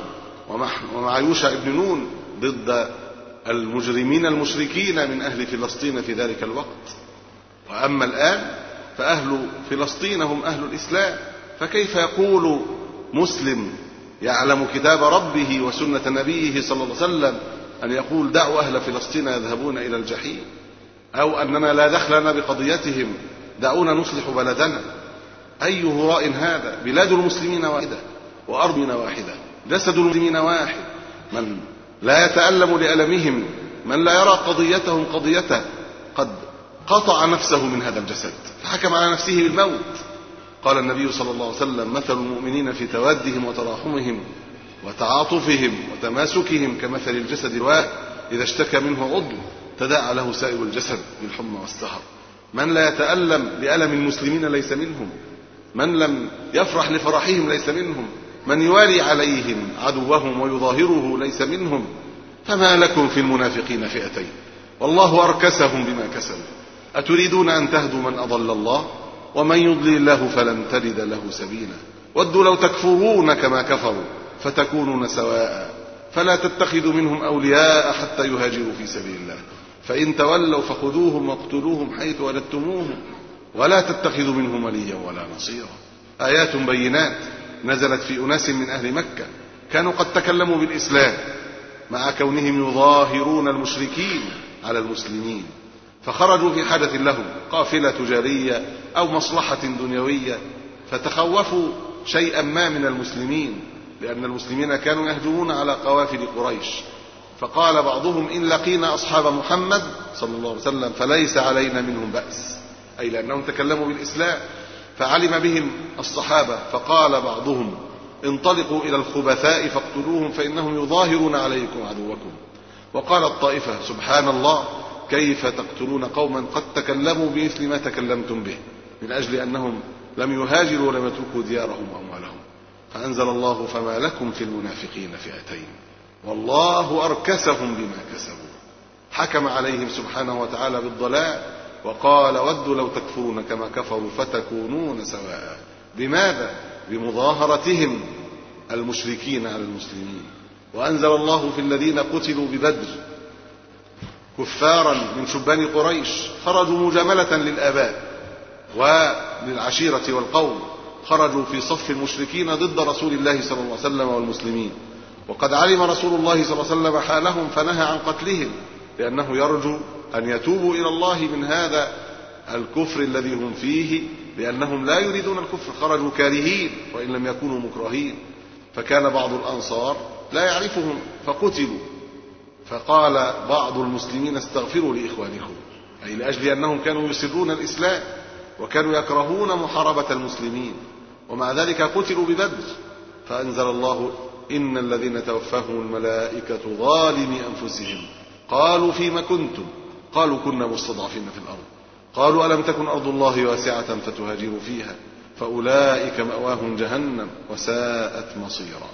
ومع يوشع بن نون ضد المجرمين المشركين من أهل فلسطين في ذلك الوقت. وأما الآن فأهل فلسطين هم أهل الإسلام، فكيف يقول مسلم يعلم كتاب ربه وسنة نبيه صلى الله عليه وسلم أن يقول دعوا أهل فلسطين يذهبون إلى الجحيم، أو أننا لا دخلنا بقضيتهم دعونا نصلح بلدنا؟ أي هراء هذا؟ بلاد المسلمين واحدة وأرضنا واحدة، جسد المسلمين واحد. من لا يتألم لألمهم، من لا يرى قضيتهم قضيته، قد قطع نفسه من هذا الجسد فحكم على نفسه بالموت. قال النبي صلى الله عليه وسلم مثل المؤمنين في تودهم وتراحمهم وتعاطفهم وتماسكهم كمثل الجسد الواحد إذا اشتكى منه عضو تداعى له سائر الجسد بالحمى والسهر. من لا يتألم لألم المسلمين ليس منهم، من لم يفرح لفرحهم ليس منهم، من يوالي عليهم عدوهم ويظاهره ليس منهم. فما لكم في المنافقين فئتين والله أركسهم بما كسبوا أتريدون أن تهدوا من أضل الله ومن يضلل الله فلن تجد له سبيلا ودوا لو تكفرون كما كفروا فتكونون سواء فلا تتخذوا منهم أولياء حتى يهاجروا في سبيل الله فإن تولوا فخذوهم واقتلوهم حيث وجدتموهم ولا تتخذوا منهم وليا ولا نصيرا. آيات بينات نزلت في أناس من أهل مكة كانوا قد تكلموا بالإسلام مع كونهم يظاهرون المشركين على المسلمين، فخرجوا في حاجة لهم قافلة تجارية أو مصلحة دنيوية، فتخوفوا شيئا ما من المسلمين لأن المسلمين كانوا يهجمون على قوافل قريش. فقال بعضهم إن لقينا أصحاب محمد صلى الله عليه وسلم فليس علينا منهم بأس، أي لأنهم تكلموا بالإسلام فعلم بهم الصحابة. فقال بعضهم انطلقوا إلى الخبثاء فاقتلوهم فإنهم يظاهرون عليكم عدوكم. وقال الطائفة سبحان الله كيف تقتلون قوما قد تكلموا بمثل ما تكلمتم به من أجل أنهم لم يهاجروا ولم يتركوا ديارهم وأموالهم. فأنزل الله فما لكم في المنافقين فئتين والله أركسهم بما كسبوا، حكم عليهم سبحانه وتعالى بالضلال وقال ودوا لو تكفرون كما كفروا فتكونون سواء. بماذا؟ بمظاهرتهم المشركين على المسلمين. وأنزل الله في الذين قتلوا ببدر كفارا من شبان قريش خرجوا مجاملة للآباء وللعشيرة والقوم، خرجوا في صف المشركين ضد رسول الله صلى الله عليه وسلم والمسلمين، وقد علم رسول الله صلى الله عليه وسلم حالهم فنهى عن قتلهم لأنه يرجو أن يتوبوا إلى الله من هذا الكفر الذي هم فيه، لأنهم لا يريدون الكفر، خرجوا كارهين وإن لم يكونوا مكرهين. فكان بعض الأنصار لا يعرفهم فقتلوا، فقال بعض المسلمين استغفروا لإخوانكم، أي لأجل أنهم كانوا يسرون الإسلام وكانوا يكرهون محاربة المسلمين، ومع ذلك قتلوا ببدر. فأنزل الله إن الذين توفاهم الملائكة ظالمي أنفسهم قالوا فيما كنتم قالوا كنا مستضعفين في الأرض قالوا ألم تكن أرض الله واسعة فتهاجروا فيها فأولئك مأواهم جهنم وساءت مصيرا.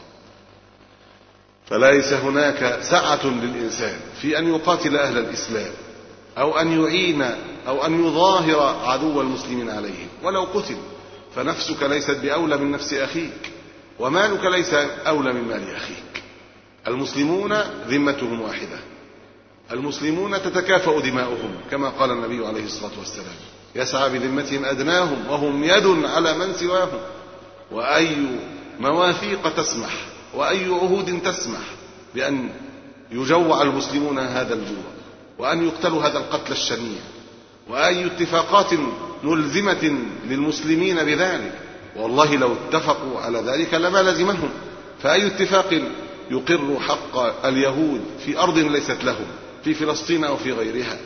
فليس هناك سعة للإنسان في أن يقاتل أهل الإسلام أو أن يعين أو أن يظاهر عدو المسلمين عليهم ولو قتل، فنفسك ليست بأولى من نفس أخيك، ومالك ليس أولى من مال أخيك. المسلمون ذمتهم واحدة، المسلمون تتكافأ دماؤهم كما قال النبي عليه الصلاة والسلام: يسعى بذمتهم أدناهم وهم يد على من سواهم. وأي مواثيق تسمح وأي عهود تسمح بأن يجوع المسلمون هذا الجوع وأن يقتلوا هذا القتل الشنيع، وأي اتفاقات ملزمة للمسلمين بذلك، والله لو اتفقوا على ذلك لما لزمهم. فأي اتفاق يقر حق اليهود في أرض ليست لهم في فلسطين أو في غيرها،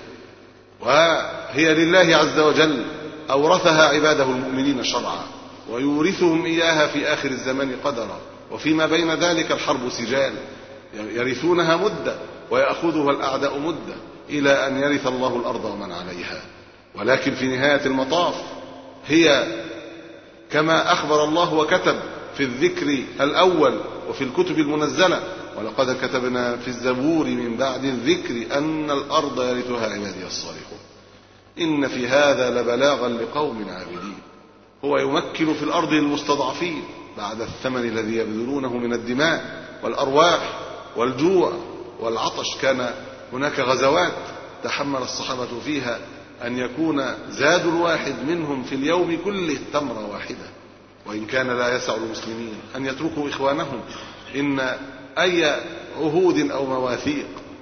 وهي لله عز وجل أورثها عباده المؤمنين شرعا، ويورثهم إياها في آخر الزمان قدرا، وفيما بين ذلك الحرب سجال يرثونها مدة ويأخذها الأعداء مدة إلى أن يرث الله الأرض ومن عليها. ولكن في نهاية المطاف هي كما أخبر الله وكتب في الذكر الأول وفي الكتب المنزلة: ولقد كتبنا في الزبور من بعد الذكر أن الأرض يرثها عبادي الصالحون. إن في هذا لبلاغا لقوم عابدين. هو يمكن في الأرض المستضعفين بعد الثمن الذي يبذلونه من الدماء والأرواح والجوع والعطش. كان هناك غزوات تحمل الصحابة فيها أن يكون زاد الواحد منهم في اليوم كله تمرة واحدة، وإن كان لا يسع المسلمين أن يتركوا إخوانهم. إن أي عهود أو مواثيق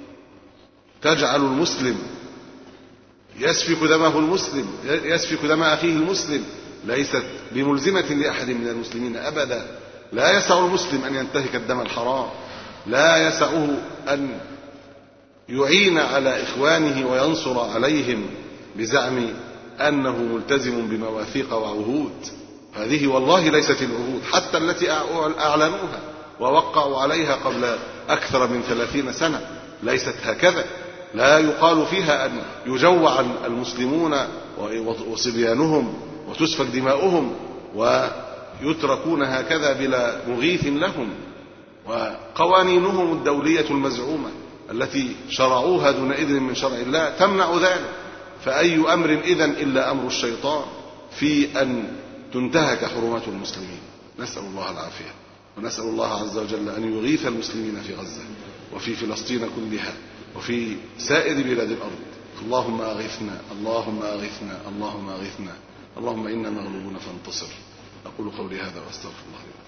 تجعل المسلم يسفك دمه المسلم يسفك دم أخيه المسلم ليست بملزمة لأحد من المسلمين أبدا. لا يسع المسلم أن ينتهك الدم الحرام، لا يسعه أن يعين على إخوانه وينصر عليهم بزعم أنه ملتزم بمواثيق وعهود. هذه والله ليست العهود حتى التي أعلنوها ووقعوا عليها قبل أكثر من ثلاثين سنة، ليست هكذا. لا يقال فيها أن يجوع المسلمون وصبيانهم وتسفك دماؤهم ويتركون هكذا بلا مغيث لهم. وقوانينهم الدولية المزعومة التي شرعوها دون إذن من شرع الله تمنع ذلك. فأي أمر إذن إلا أمر الشيطان في أن تنتهك حرمات المسلمين. نسأل الله العافية، ونسأل الله عز وجل أن يغيث المسلمين في غزة وفي فلسطين كلها وفي سائر بلاد الأرض. اللهم أغثنا اللهم أغثنا اللهم أغثنا اللهم إنا مغلوبون فانتصر. أقول قولي هذا وأستغفر الله لي.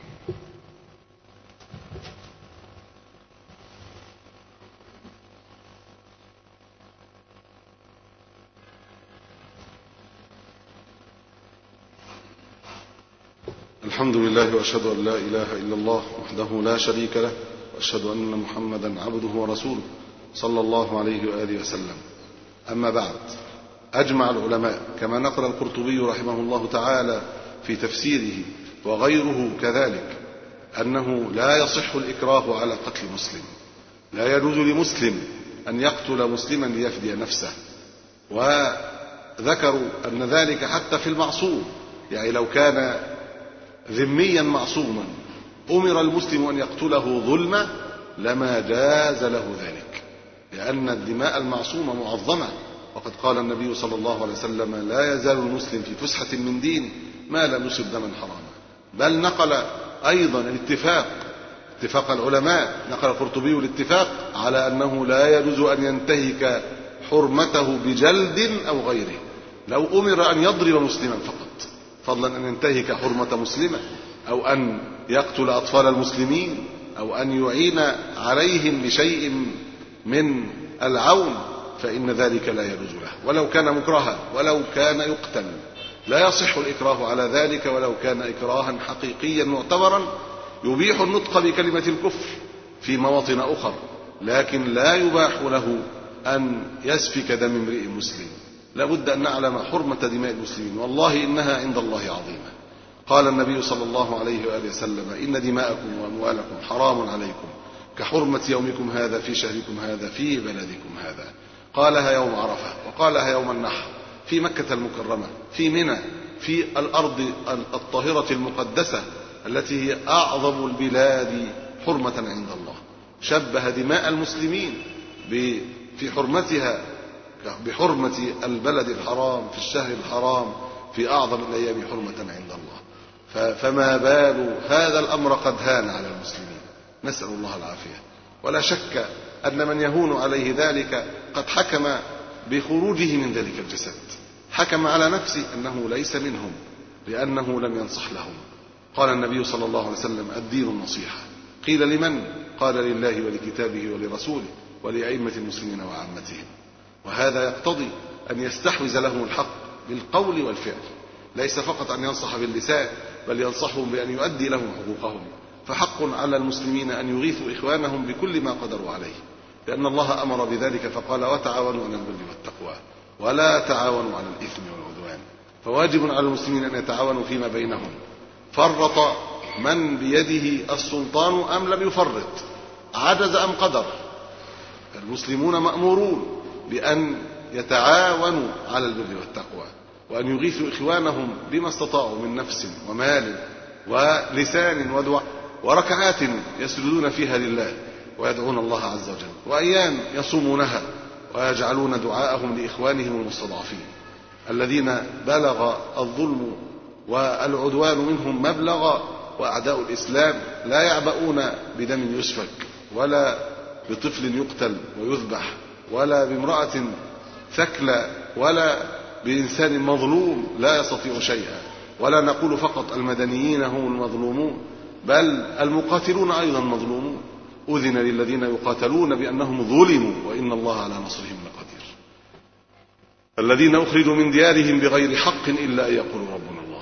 الحمد لله، وأشهد أن لا إله إلا الله وحده لا شريك له، وأشهد أن محمدا عبده ورسوله صلى الله عليه وآله وسلم. أما بعد، أجمع العلماء كما نقل القرطبي رحمه الله تعالى في تفسيره وغيره كذلك أنه لا يصح الإكراه على قتل مسلم. لا يجوز لمسلم أن يقتل مسلما ليفدي نفسه. وذكروا أن ذلك حتى في المعصوم، يعني لو كان ذميا معصوما أمر المسلم أن يقتله ظلما لما جاز له ذلك، لأن الدماء المعصومة معظمة. وقد قال النبي صلى الله عليه وسلم: لا يزال المسلم في فسحة من دينه ما لم يصب دما حراما. بل نقل أيضا الاتفاق اتفاق العلماء، نقل القرطبي الاتفاق على أنه لا يجوز أن ينتهك حرمته بجلد أو غيره. لو أمر أن يضرب مسلما فقط، فضلا أن ينتهك حرمة مسلمة، أو أن يقتل أطفال المسلمين، أو أن يعين عليهم بشيء من العون، فإن ذلك لا يجوز له ولو كان مكرها ولو كان يقتل. لا يصح الإكراه على ذلك ولو كان إكراها حقيقيا معتبرا يبيح النطق بكلمة الكفر في مواطن أخر، لكن لا يباح له أن يسفك دم امرئ مسلم. لا بد أن نعلم حرمة دماء المسلمين، والله إنها عند الله عظيمة. قال النبي صلى الله عليه وآله وسلم: إن دماءكم وأموالكم حرام عليكم كحرمة يومكم هذا في شهركم هذا في بلدكم هذا. قالها يوم عرفة، وقالها يوم النحر، في مكة المكرمة، في منى، في الأرض الطاهرة المقدسة التي هي أعظم البلاد حرمة عند الله. شبه دماء المسلمين في حرمتها بحرمة البلد الحرام في الشهر الحرام في أعظم الأيام حرمة عند الله. فما بال هذا الأمر قد هان على المسلمين، نسأل الله العافية. ولا شك أن من يهون عليه ذلك قد حكم بخروجه من ذلك الجسد، حكم على نفسه أنه ليس منهم لأنه لم ينصح لهم. قال النبي صلى الله عليه وسلم: الدين النصيحة. قيل: لمن؟ قال: لله ولكتابه ولرسوله ولأئمة المسلمين وعامتهم. وهذا يقتضي أن يستحوذ لهم الحق بالقول والفعل، ليس فقط أن ينصح باللسان، بل ينصحهم بأن يؤدي لهم حقوقهم. فحق على المسلمين أن يغيثوا إخوانهم بكل ما قدروا عليه، لأن الله أمر بذلك فقال: وتعاونوا على البر والتقوى ولا تعاونوا على الإثم والعدوان. فواجب على المسلمين أن يتعاونوا فيما بينهم. فرط من بيده السلطان أم لم يفرط، عجز أم قدر، المسلمون مأمورون بأن يتعاونوا على البر والتقوى، وأن يغيثوا إخوانهم بما استطاعوا من نفس ومال ولسان ودعاء وركعات يسجدون فيها لله ويدعون الله عز وجل، وأيام يصومونها ويجعلون دعاءهم لإخوانهم المستضعفين الذين بلغ الظلم والعدوان منهم مبلغ، وأعداء الإسلام لا يعبؤون بدم يسفك، ولا بطفل يقتل ويذبح، ولا بامرأة ثكلى، ولا بإنسان مظلوم لا يستطيع شيئا. ولا نقول فقط المدنيين هم المظلومون، بل المقاتلون أيضا مظلومون. أذن للذين يقاتلون بأنهم ظلموا وإن الله على نصرهم لقدير. الذين أخرجوا من ديارهم بغير حق إلا أن يقولوا ربنا الله.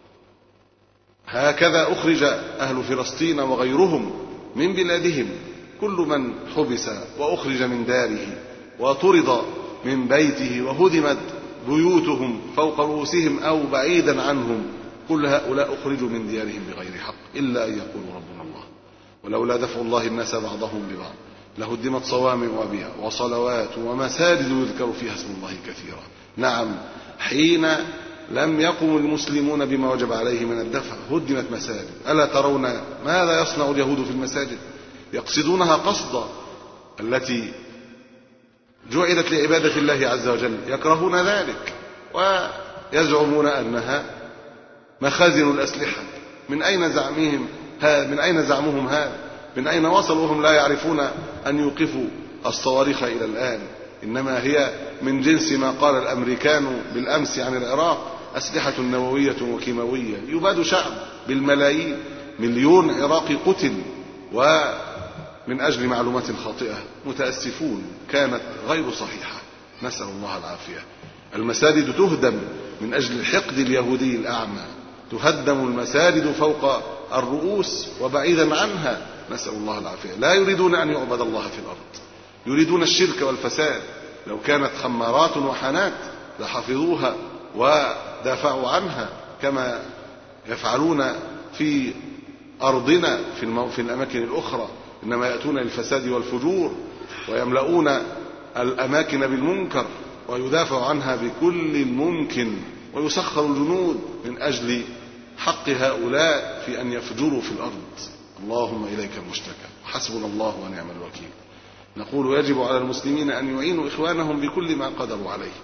هكذا أخرج أهل فلسطين وغيرهم من بلادهم، كل من حبس وأخرج من داره وطرد من بيته وهدمت بيوتهم فوق رؤوسهم أو بعيدا عنهم، كل هؤلاء أخرجوا من ديارهم بغير حق إلا أن يقولوا ربنا الله. ولولا دفع الله الناس بعضهم ببعض لهدمت صوامع وبيع وصلوات ومساجد يذكر فيها اسم الله كثيرا. نعم، حين لم يقم المسلمون بما وجب عليه من الدفع هدمت مساجد. ألا ترون ماذا يصنع اليهود في المساجد؟ يقصدونها قصدا التي جعلت لعبادة الله عز وجل، يكرهون ذلك ويزعمون أنها مخازن الأسلحة. من أين زعمهم هذا؟ من أين زعمهم هذا؟ من أين وصلوا وهم لا يعرفون أن يوقفوا الصواريخ إلى الآن؟ إنما هي من جنس ما قال الأمريكان بالأمس عن العراق: أسلحة نووية وكيماوية. يباد شعب بالملايين، مليون عراقي قتل ومن أجل معلومات خاطئة متأسفون كانت غير صحيحة، نسأل الله العافية. المساجد تهدم من أجل الحقد اليهودي الأعمى، تهدم المساجد فوق الرؤوس وبعيدا عنها، نسأل الله العافية. لا يريدون أن يعبد الله في الأرض، يريدون الشرك والفساد. لو كانت خمارات وحانات لحفظوها ودافعوا عنها كما يفعلون في أرضنا في, المو... في الأماكن الأخرى، إنما يأتون للفساد والفجور ويملؤون الأماكن بالمنكر ويدافع عنها بكل الممكن، ويسخر الجنود من أجل حق هؤلاء في أن يفجروا في الأرض. اللهم إليك المشتكى وحسبنا الله ونعم الوكيل. نقول: يجب على المسلمين أن يعينوا إخوانهم بكل ما قدروا عليه،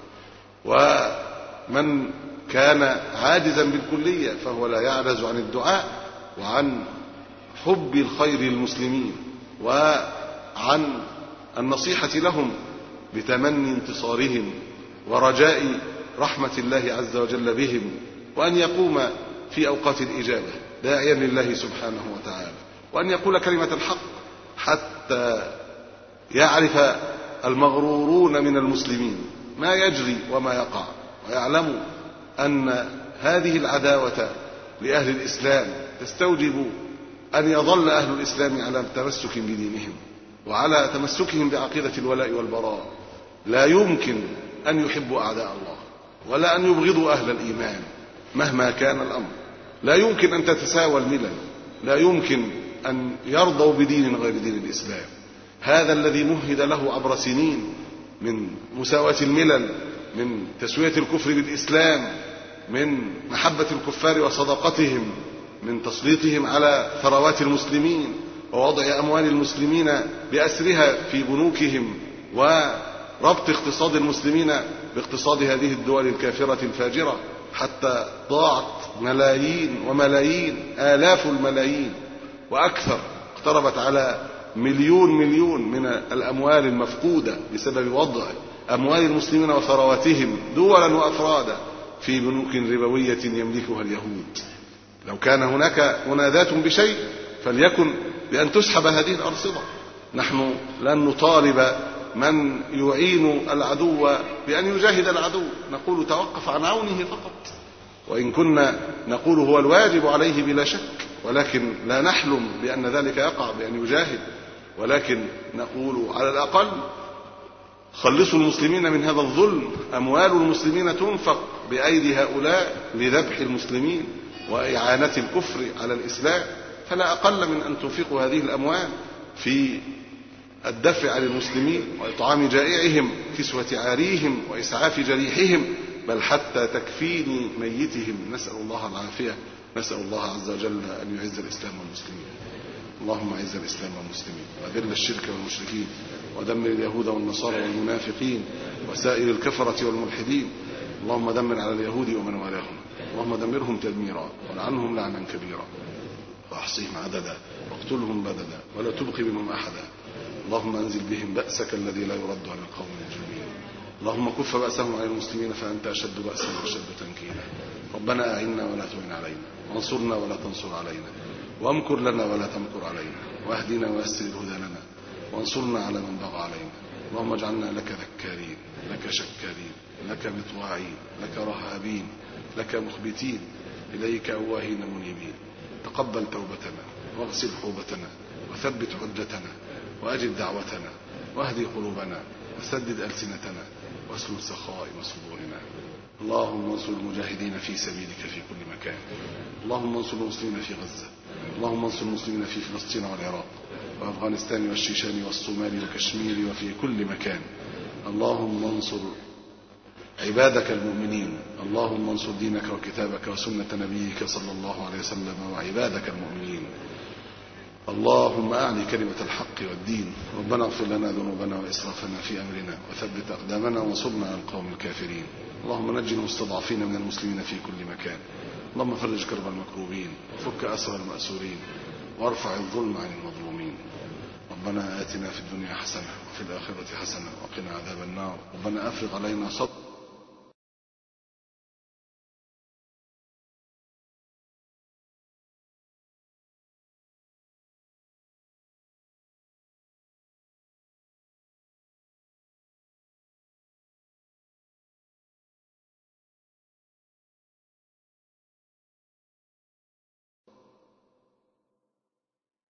ومن كان عاجزا بالكلية فهو لا يعجز عن الدعاء وعن حب الخير للمسلمين وعن النصيحة لهم بتمني انتصارهم ورجاء رحمة الله عز وجل بهم، وأن يقوم في أوقات الإجابة داعيا لله سبحانه وتعالى، وأن يقول كلمة الحق حتى يعرف المغرورون من المسلمين ما يجري وما يقع، ويعلموا أن هذه العداوة لأهل الإسلام تستوجب أن يظل أهل الإسلام على تمسك بدينهم وعلى تمسكهم بعقيدة الولاء والبراء. لا يمكن أن يحبوا أعداء الله ولا أن يبغضوا أهل الإيمان مهما كان الأمر. لا يمكن أن تتساوى الملل، لا يمكن أن يرضوا بدين غير دين الإسلام. هذا الذي مهد له عبر سنين من مساواة الملل، من تسوية الكفر بالإسلام، من محبة الكفار وصداقتهم، من تسليطهم على ثروات المسلمين ووضع أموال المسلمين بأسرها في بنوكهم وربط اقتصاد المسلمين باقتصاد هذه الدول الكافرة الفاجرة. حتى ضاعت ملايين وملايين، آلاف الملايين وأكثر، اقتربت على مليون مليون من الأموال المفقودة بسبب وضع أموال المسلمين وثرواتهم دولا وأفرادا في بنوك ربوية يملكها اليهود. لو كان هناك منادات بشيء فليكن بأن تسحب هذه الأرصدة. نحن لن نطالب من يعين العدو بأن يجاهد العدو، نقول توقف عن عونه فقط، وإن كنا نقول هو الواجب عليه بلا شك، ولكن لا نحلم بأن ذلك يقع بأن يجاهد، ولكن نقول على الأقل خلصوا المسلمين من هذا الظلم. أموال المسلمين تنفق بأيدي هؤلاء لذبح المسلمين وإعانة الكفر على الإسلام، فلا أقل من أن تنفقوا هذه الأموال في الدفع عن المسلمين وإطعام جائعهم، كسوة عاريهم، وإسعاف جريحهم، بل حتى تكفين ميتهم. نسأل الله العافية، نسأل الله عز وجل أن يعز الإسلام والمسلمين. اللهم اعز الإسلام والمسلمين وأذل الشرك والمشركين ودمر اليهود والنصارى والمنافقين وسائر الكفرة والملحدين. اللهم دمر على اليهود ومن والاهم، اللهم دمرهم تدميرا ولعنهم لعنا كبيرا وأحصهم عددا واقتلهم بددا ولا تبقي منهم أحدا. اللهم أنزل بهم بأسك الذي لا يرد عن القوم المجرمين. اللهم كف بأسهم عن المسلمين فأنت أشد بأسا وأشد تنكيلا. ربنا أعنا ولا تعن علينا، وانصرنا ولا تنصر علينا، وامكر لنا ولا تمكر علينا، واهدنا ويسر الهدى لنا، وانصرنا على من بغى علينا. اللهم اجعلنا لك ذكارين، لك شكارين، لك مطواعين، لك رهابين، لك مخبتين، إليك أواهين منيبين. تقبل توبتنا واغسل حوبتنا وثبت حجتنا وأجب دعوتنا واهدي قلوبنا وسدد ألسنتنا واسلل سخائم صدورنا. اللهم انصر المجاهدين في سبيلك في كل مكان. اللهم انصر المسلمين في غزة. اللهم انصر المسلمين في فلسطين والعراق وأفغانستان والشيشان والصومال وكشمير وفي كل مكان. اللهم انصر عبادك المؤمنين. اللهم انصر دينك وكتابك وسنة نبيك صلى الله عليه وسلم وعبادك المؤمنين. اللهم أعلي كلمة الحق والدين. ربنا اغفر لنا ذنوبنا وإسرافنا في أمرنا وثبت أقدامنا وانصرنا على القوم الكافرين. اللهم نجي المستضعفين من المسلمين في كل مكان. اللهم فرج كرب المكروبين وفك أسر المأسورين وارفع الظلم عن المظلومين. ربنا آتنا في الدنيا حسنة وفي الآخرة حسنة وقنا عذاب النار. ربنا أفرغ علينا صبرا